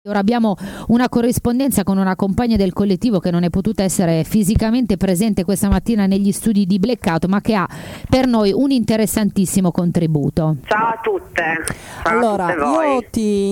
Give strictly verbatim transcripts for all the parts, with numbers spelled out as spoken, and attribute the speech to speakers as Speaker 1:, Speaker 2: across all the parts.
Speaker 1: Ora abbiamo una corrispondenza con una compagna del collettivo che non è potuta essere fisicamente presente questa mattina negli studi di Blackout, ma che ha per noi un interessantissimo contributo.
Speaker 2: Ciao a tutte. Ciao
Speaker 3: allora,
Speaker 2: a tutte voi.
Speaker 3: io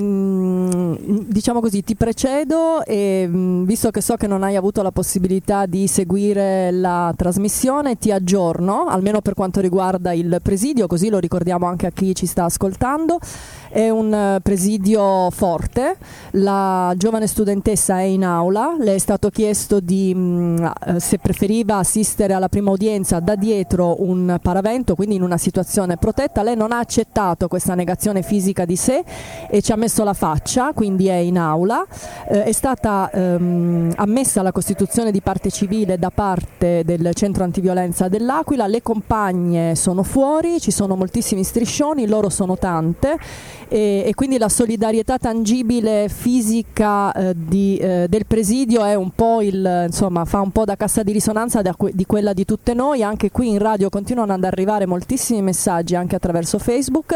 Speaker 3: ti diciamo così, ti precedo e visto che so che non hai avuto la possibilità di seguire la trasmissione, ti aggiorno, almeno per quanto riguarda il presidio, così lo ricordiamo anche a chi ci sta ascoltando. È un presidio forte, la giovane studentessa è in aula, le è stato chiesto di mh, se preferiva assistere alla prima udienza da dietro un paravento, quindi in una situazione protetta. Lei non ha accettato questa negazione fisica di sé e ci ha messo la faccia, quindi è in aula. Eh, è stata ehm, ammessa la costituzione di parte civile da parte del centro antiviolenza dell'Aquila, le compagne sono fuori, ci sono moltissimi striscioni, loro sono tante. E, e quindi la solidarietà tangibile fisica eh, di, eh, del presidio è un po' il, insomma, fa un po' da cassa di risonanza da que- di quella di tutte noi. Anche qui in radio continuano ad arrivare moltissimi messaggi anche attraverso Facebook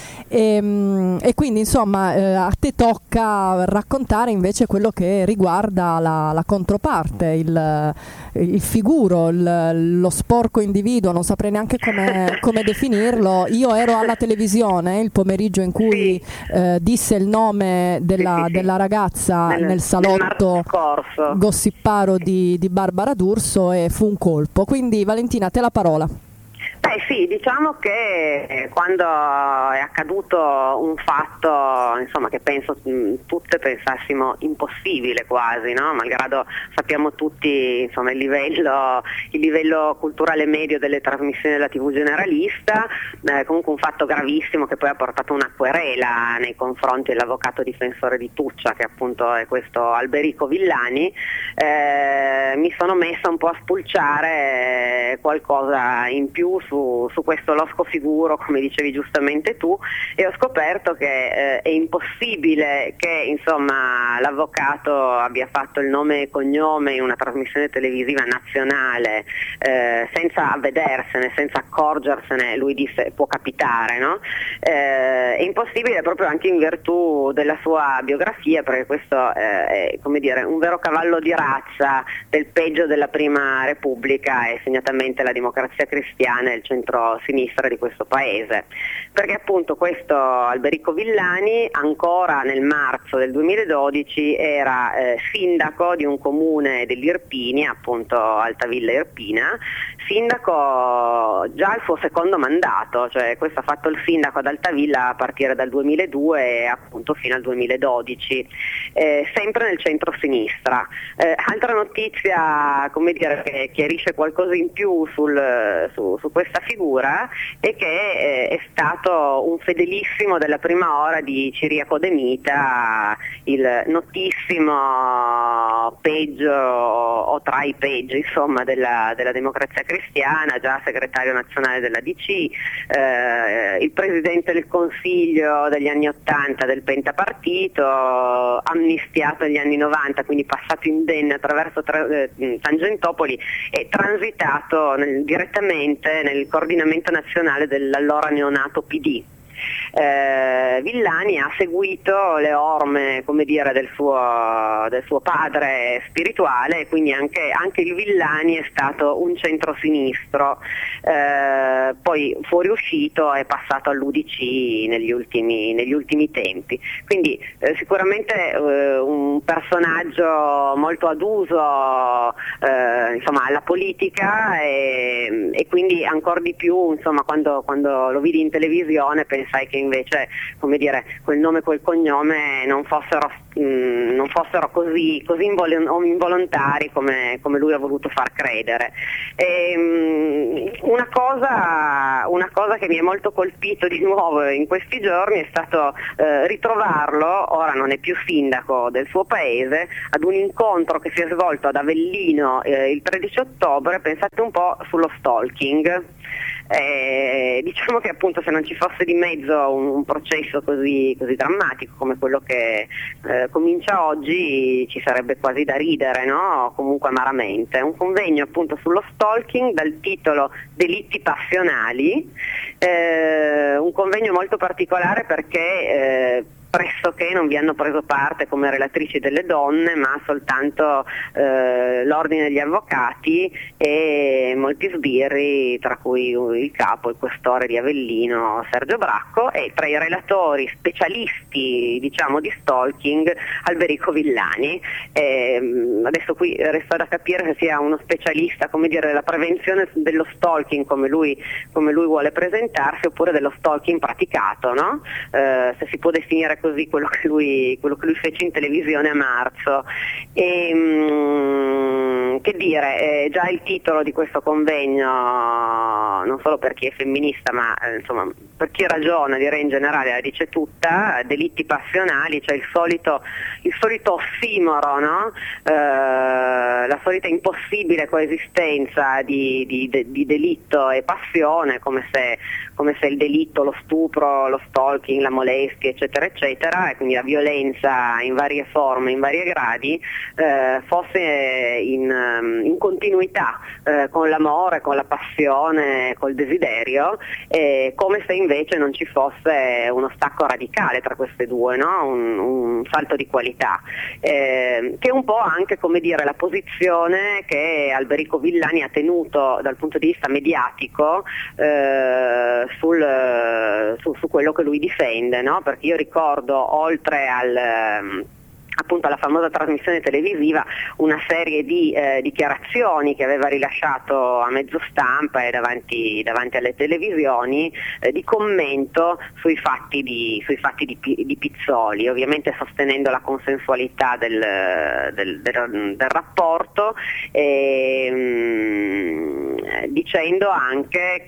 Speaker 3: e, e quindi insomma eh, a te tocca raccontare invece quello che riguarda la, la controparte, il, il figuro, il, lo sporco individuo, non saprei neanche come, come definirlo. Io ero alla televisione il pomeriggio in cui Eh, disse il nome della,
Speaker 2: sì, sì, sì.
Speaker 3: della ragazza nel,
Speaker 2: nel
Speaker 3: salotto
Speaker 2: nel
Speaker 3: gossiparo di, di Barbara D'Urso e fu un colpo. Quindi Valentina, a te la parola.
Speaker 2: Beh sì, diciamo che quando è accaduto un fatto, insomma, che penso mh, tutte pensassimo impossibile quasi, no? Malgrado sappiamo tutti, insomma, il livello, il livello culturale medio delle trasmissioni della tivù generalista, eh, comunque un fatto gravissimo che poi ha portato una querela nei confronti dell'avvocato difensore di Tuccia, che appunto è questo Alberico Villani. Eh, mi sono messa un po' a spulciare qualcosa in più su Su, su questo losco figuro, come dicevi giustamente tu, e ho scoperto che eh, è impossibile che insomma l'avvocato abbia fatto il nome e cognome in una trasmissione televisiva nazionale eh, senza avvedersene, senza accorgersene. Lui disse può capitare, no? Eh, è impossibile proprio anche in virtù della sua biografia, perché questo eh, è, come dire, un vero cavallo di razza del peggio della Prima Repubblica e segnatamente la Democrazia Cristiana e il centro-sinistra di questo paese, perché appunto questo Alberico Villani ancora nel marzo del duemiladodici era eh, sindaco di un comune dell'Irpinia, appunto Altavilla Irpina, sindaco già al suo secondo mandato, cioè questo ha fatto il sindaco ad Altavilla a partire dal duemiladue e appunto fino al duemiladodici, eh, sempre nel centro-sinistra. Eh, altra notizia, come dire, che chiarisce qualcosa in più sul, su, su questa figura è che eh, è stato un fedelissimo della prima ora di Ciriaco De Mita, il notissimo peggio o tra i peggi insomma della, della Democrazia Cristiana, già segretario nazionale della D C, eh, il presidente del Consiglio degli anni ottanta del pentapartito, amnistiato negli anni novanta, quindi passato indenne attraverso tra, eh, Tangentopoli e transitato nel, direttamente nel coordinamento nazionale dell'allora neonato P D. Eh, Villani ha seguito le orme, come dire, del suo, del suo padre spirituale, quindi anche, anche il Villani è stato un centrosinistro, eh, poi fuoriuscito è passato all'U D C negli ultimi, negli ultimi tempi, quindi eh, sicuramente eh, un personaggio molto aduso eh, insomma, alla politica e, e quindi ancora di più insomma, quando, quando lo vidi in televisione pensai che invece, come dire, quel nome e quel cognome non fossero, mh, non fossero così, così invol- involontari come, come lui ha voluto far credere. E, mh, una, cosa, una cosa che mi è molto colpito di nuovo in questi giorni è stato eh, ritrovarlo, ora non è più sindaco del suo paese, ad un incontro che si è svolto ad Avellino eh, il tredici ottobre, pensate un po', sullo stalking. Eh, diciamo che appunto se non ci fosse di mezzo un, un processo così, così drammatico come quello che eh, comincia oggi, ci sarebbe quasi da ridere, no? Comunque amaramente. Un convegno appunto sullo stalking dal titolo Delitti passionali, eh, un convegno molto particolare perché eh, pressoché non vi hanno preso parte come relatrici delle donne, ma soltanto eh, l'ordine degli avvocati e molti sbirri, tra cui il capo, il questore di Avellino Sergio Bracco, e tra i relatori specialisti, diciamo, di stalking Alberico Villani. Eh, adesso qui resta da capire se sia uno specialista, come dire, della prevenzione dello stalking come lui, come lui vuole presentarsi, oppure dello stalking praticato, no? Eh, se si può definire così quello che lui, quello che lui fece in televisione a marzo. E, mh, che dire, eh, già il titolo di questo convegno, non solo per chi è femminista, ma eh, insomma per chi ragiona, direi in generale, la dice tutta: delitti passionali, cioè il solito, il solito ossimoro, no? Eh, la solita impossibile coesistenza di, di, di, di delitto e passione, come se, come se il delitto, lo stupro, lo stalking, la molestia, eccetera, eccetera, e quindi la violenza in varie forme, in vari gradi, eh, fosse in, in continuità eh, con l'amore, con la passione, col desiderio, eh, come se invece non ci fosse uno stacco radicale tra queste due, no? un, un salto di qualità, eh, che è un po' anche, come dire, la posizione che Alberico Villani ha tenuto dal punto di vista mediatico eh, sul, su, su quello che lui difende, no? Perché io ricordo, oltre al appunto alla famosa trasmissione televisiva, una serie di eh, dichiarazioni che aveva rilasciato a mezzo stampa e davanti, davanti alle televisioni, eh, di commento sui fatti di, sui fatti di, di Pizzoli, ovviamente sostenendo la consensualità del, del, del, del rapporto, e, mh, dicendo anche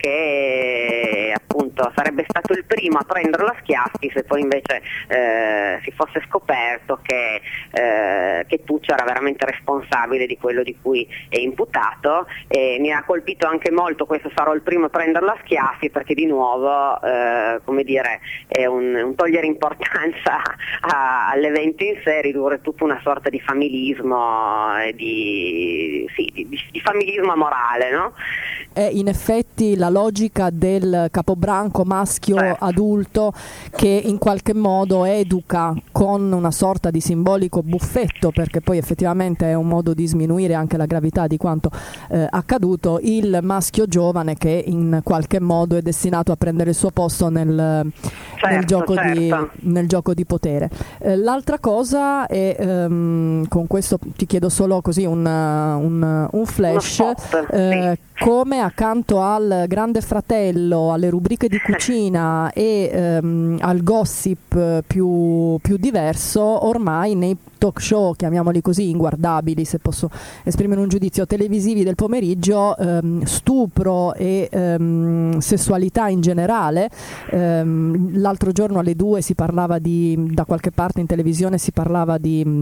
Speaker 2: che appunto sarebbe stato il primo a prenderlo a schiaffi se poi invece eh, si fosse scoperto che Eh, che Tuccio era veramente responsabile di quello di cui è imputato. E mi ha colpito anche molto questo: sarò il primo a prenderlo a schiaffi, perché di nuovo eh, come dire, è un, un togliere importanza a, all'evento in sé, ridurre tutta una sorta di familismo, e di, sì, di, di familismo morale, no?
Speaker 3: È in effetti la logica del capobranco maschio certo. adulto, che in qualche modo educa con una sorta di simbolico buffetto, perché poi effettivamente è un modo di sminuire anche la gravità di quanto eh, accaduto, il maschio giovane che in qualche modo è destinato a prendere il suo posto nel, certo, nel, gioco,
Speaker 2: certo.
Speaker 3: di, nel gioco di potere. Eh, l'altra cosa è, ehm, con questo ti chiedo solo così un, un, un flash, eh, sì. come accanto al Grande Fratello, alle rubriche di cucina e ehm, al gossip più, più diverso, ormai nei talk show, chiamiamoli così, inguardabili, se posso esprimere un giudizio, televisivi del pomeriggio, ehm, stupro e ehm, sessualità in generale. Ehm, l'altro giorno alle due si parlava di, da qualche parte in televisione si parlava di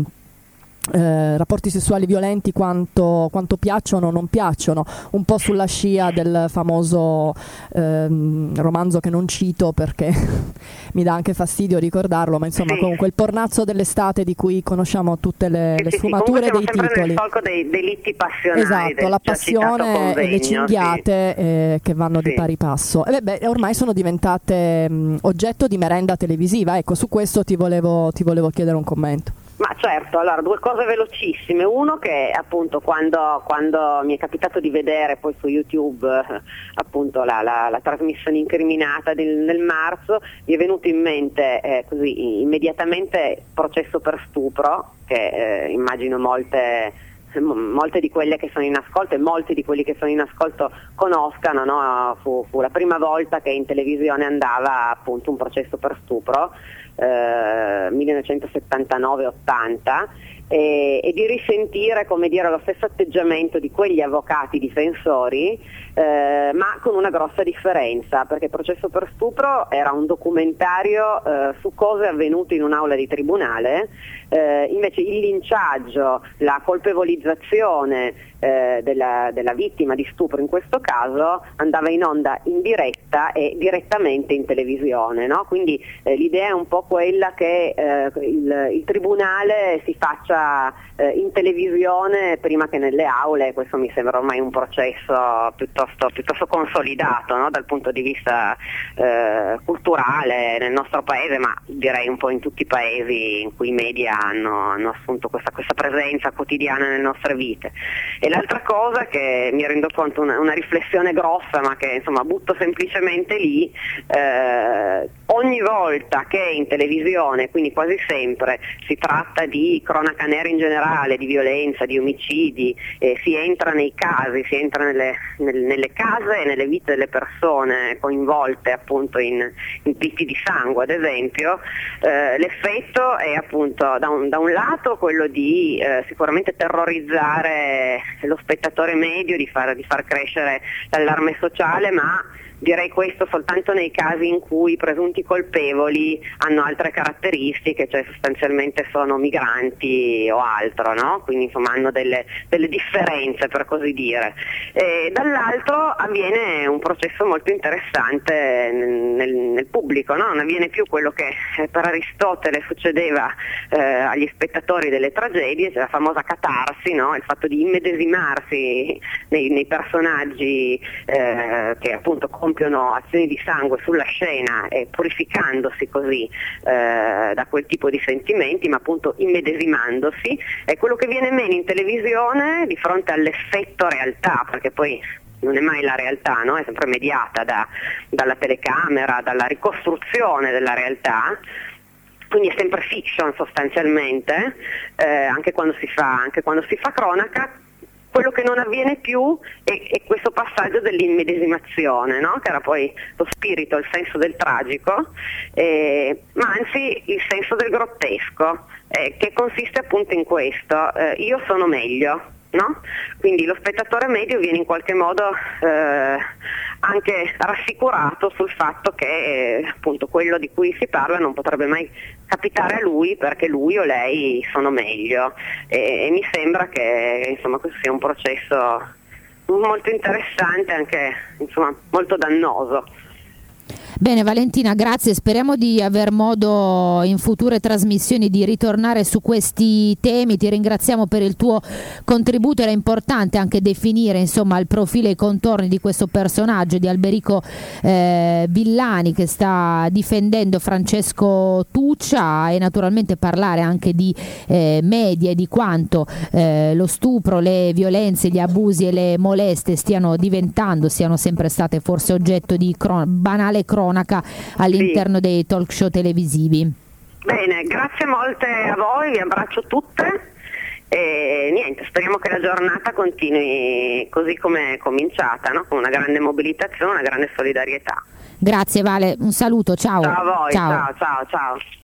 Speaker 3: Eh, rapporti sessuali violenti, quanto, quanto piacciono o non piacciono, un po' sulla scia del famoso ehm, romanzo che non cito perché mi dà anche fastidio ricordarlo, ma insomma sì. comunque il pornazzo dell'estate di cui conosciamo tutte le,
Speaker 2: sì,
Speaker 3: le
Speaker 2: sì,
Speaker 3: sfumature
Speaker 2: sì,
Speaker 3: dei titoli.
Speaker 2: Nel solco dei delitti passionali,
Speaker 3: esatto,
Speaker 2: del
Speaker 3: la passione e le cinghiate sì. eh, che vanno sì. di pari passo. E beh, beh, ormai sono diventate mh, oggetto di merenda televisiva. Ecco, su questo ti volevo, ti volevo chiedere un commento.
Speaker 2: Ma certo, allora due cose velocissime. Uno, che appunto quando, quando mi è capitato di vedere poi su YouTube eh, appunto la, la, la trasmissione incriminata del, nel marzo, mi è venuto in mente eh, così immediatamente Processo per stupro, che eh, immagino molte molte di quelle che sono in ascolto e molti di quelli che sono in ascolto conoscano, no? fu, fu la prima volta che in televisione andava appunto un processo per stupro, eh, millenovecentosettantanove ottanta, e, e di risentire, come dire, lo stesso atteggiamento di quegli avvocati difensori, eh, ma con una grossa differenza, perché Processo per stupro era un documentario eh, su cose avvenute in un'aula di tribunale, eh, invece il linciaggio, la colpevolizzazione eh, della, della vittima di stupro in questo caso andava in onda in diretta e direttamente in televisione, no? Quindi eh, l'idea è un po' quella che eh, il, il tribunale si faccia presenza eh, in televisione prima che nelle aule. Questo mi sembra ormai un processo piuttosto, piuttosto consolidato, no? Dal punto di vista eh, culturale nel nostro paese, ma direi un po' in tutti i paesi in cui i media hanno, hanno assunto questa, questa presenza quotidiana nelle nostre vite. E l'altra cosa che mi rendo conto, una, una riflessione grossa, ma che insomma butto semplicemente lì, eh, ogni volta che in televisione, quindi quasi sempre, si tratta di cronaca nera in generale, di violenza, di omicidi, eh, si entra nei casi, si entra nelle, nel, nelle case e nelle vite delle persone coinvolte appunto in, in picchi di sangue ad esempio, eh, l'effetto è appunto da un, da un lato quello di eh, sicuramente terrorizzare lo spettatore medio, di far, di far crescere l'allarme sociale, ma direi questo soltanto nei casi in cui i presunti colpevoli hanno altre caratteristiche, cioè sostanzialmente sono migranti o altro, no? Quindi insomma hanno delle, delle differenze, per così dire. E dall'altro avviene un processo molto interessante nel, nel pubblico, no? Non avviene più quello che per Aristotele succedeva eh, agli spettatori delle tragedie, cioè la famosa catarsi, no? Il fatto di immedesimarsi nei, nei personaggi eh, che appunto compiono azioni di sangue sulla scena e purificandosi così eh, da quel tipo di sentimenti, ma appunto immedesimandosi, è quello che viene meno in televisione di fronte all'effetto realtà, perché poi non è mai la realtà, no? È sempre mediata da, dalla telecamera, dalla ricostruzione della realtà. Quindi è sempre fiction sostanzialmente, eh, anche quando si fa, anche quando si fa cronaca. Quello che non avviene più è, è questo passaggio dell'immedesimazione, no? Che era poi lo spirito, il senso del tragico, eh, ma anzi il senso del grottesco, eh, che consiste appunto in questo: eh, io sono meglio, no? Quindi lo spettatore medio viene in qualche modo eh, anche rassicurato sul fatto che eh, appunto quello di cui si parla non potrebbe mai capitare a lui, perché lui o lei sono meglio, e, e mi sembra che insomma questo sia un processo molto interessante, anche insomma molto dannoso.
Speaker 1: Bene Valentina, grazie, speriamo di aver modo in future trasmissioni di ritornare su questi temi. Ti ringraziamo per il tuo contributo, era importante anche definire insomma il profilo e i contorni di questo personaggio di Alberico eh, Villani, che sta difendendo Francesco Tuccia, e naturalmente parlare anche di eh, media e di quanto eh, lo stupro, le violenze, gli abusi e le molestie stiano diventando, siano sempre state forse oggetto di cron- banale cronaca all'interno sì. dei talk show televisivi.
Speaker 2: Bene, grazie molte a voi, vi abbraccio tutte e niente, speriamo che la giornata continui così come è cominciata, no? Con una grande mobilitazione, una grande solidarietà.
Speaker 1: Grazie Vale, un saluto, ciao.
Speaker 2: Ciao a voi,
Speaker 1: ciao
Speaker 2: ciao ciao. ciao.